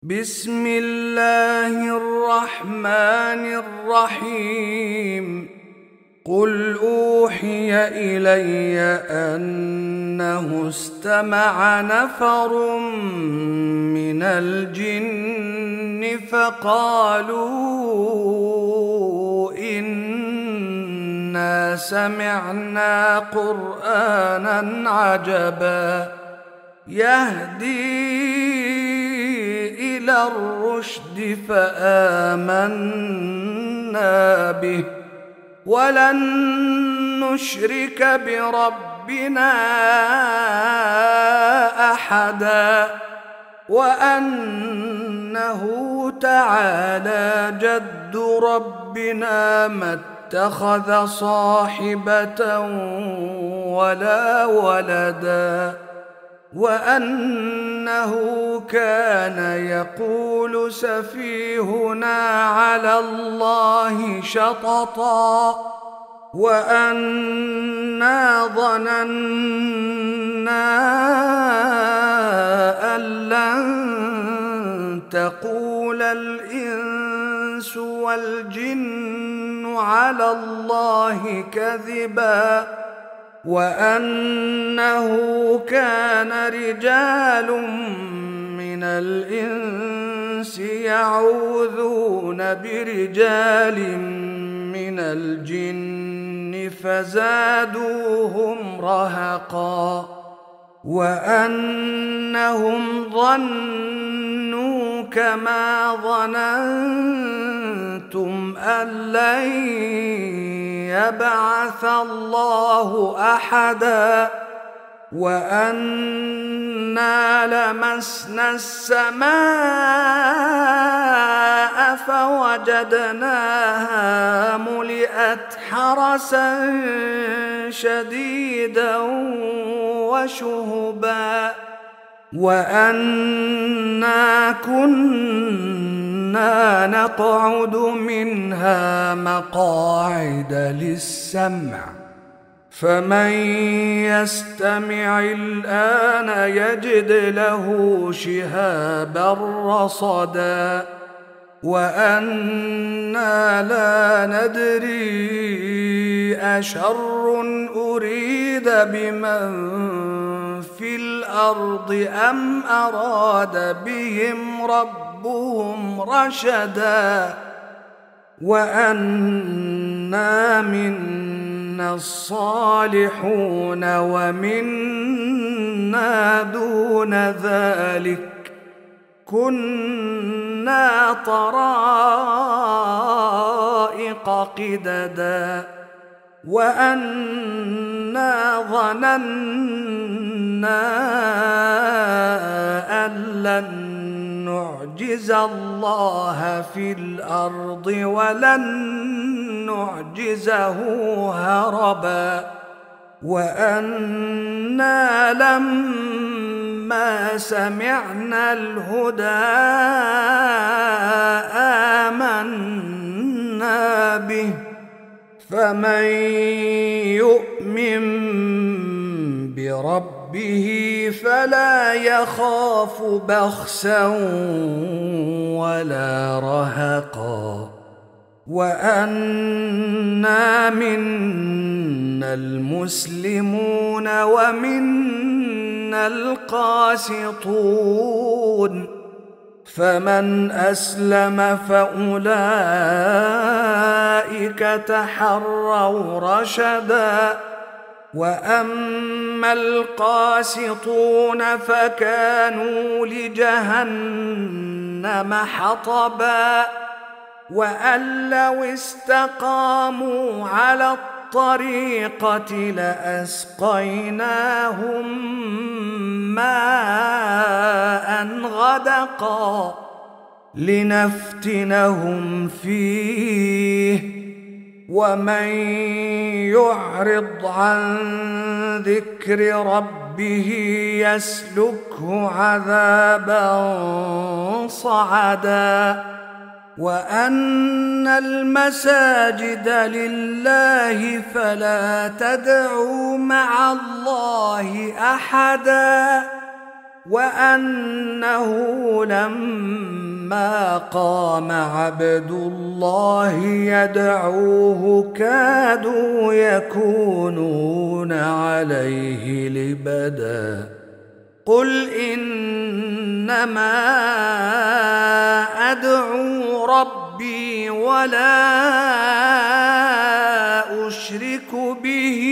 بسم الله الرحمن الرحيم. قل أوحي إلي أنه استمع نفر من الجن فقالوا إنا سمعنا قرآنا عجبا يهدي إلى الرشد فآمنا به ولن نشرك بربنا أحدا وأنه تعالى جد ربنا ما اتخذ صاحبة ولا ولدا وأنه كان يقول سفيهنا على الله شططا وأنا ظننا أن لن تقول الإنس والجن على الله كذبا وأنه كان رجال من الإنس يعوذون برجال من الجن فزادوهم رهقا وأنهم ظنوا كما ظننتم أن لن يبعث الله أحدا وأنا لمسنا السماء فوجدناها ملئت حرسا شديدا وشهبا وأنا كنا نقعد منها مقاعد للسمع فمن يستمع الآن يجد له شهابا رصدا وأنا لا ندري أشر أريد بمن في الأرض أم أراد بهم ربهم رشدا وأنا منا الصالحون ومنا دون ذلك كنا طرائق قددا وأنا ظننا أن لن نعجز الله في الأرض ولن نعجزه هربا وأنا لما سمعنا الهدى آمنا به فمن يؤمن بربه فلا يخاف بخسا ولا رهقا وأنا منا المسلمون ومنا القاسطون فمن أسلم فأولئك تحروا رشدا وأما القاسطون فكانوا لجهنم حطبا وأن لو استقاموا على الطريقة لأسقيناهم ماء غدقا لنفتنهم فيه ومن يعرض عن ذكر ربه يسلكه عذابا صعدا وأن المساجد لله فلا تدعوا مع الله أحدا وأنه لما قام عبد الله يدعوه كادوا يكونون عليه لبدا قل إنما أدعو ربي ولا أشرك به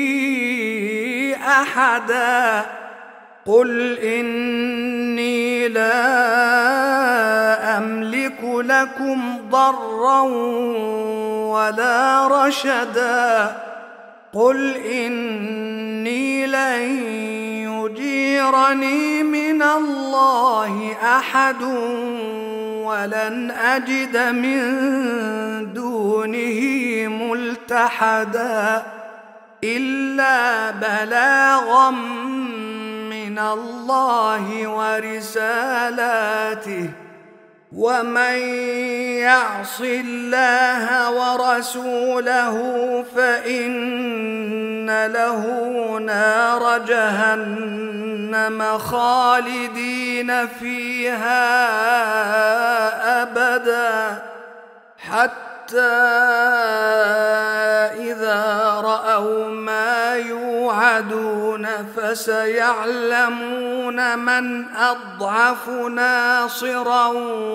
أحدا قل إني لا أملك لكم ضرا ولا رشدا قل إني لن يجيرني من الله أحد ولن أجد من دونه ملتحدا إلا بلاغا من الله ورسالاته ومن يعص الله ورسوله فإن له نار جهنم خالدين فيها أبدا حتى إذا رأوا ما يوعدون فسيعلمون من أضعف ناصرا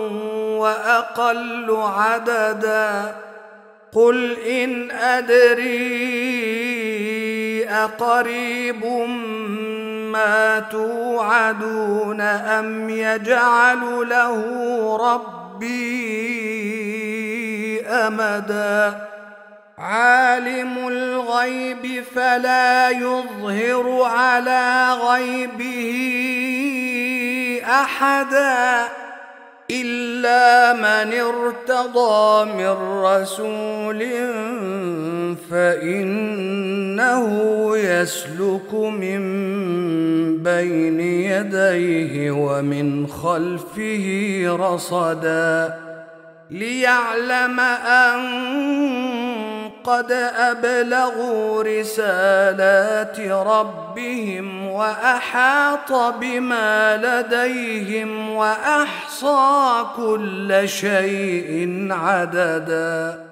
وأقل عددا قل إن أدري أقريب ما توعدون أم يجعل له ربي أمدا عالم الغيب فلا يظهر على غيبه أحدا إلا من ارتضى من رسول فإنه يسلك من بين يديه ومن خلفه رصدا ليعلم أن قد أبلغوا رسالات ربهم وأحاط بما لديهم وأحصى كل شيء عددا.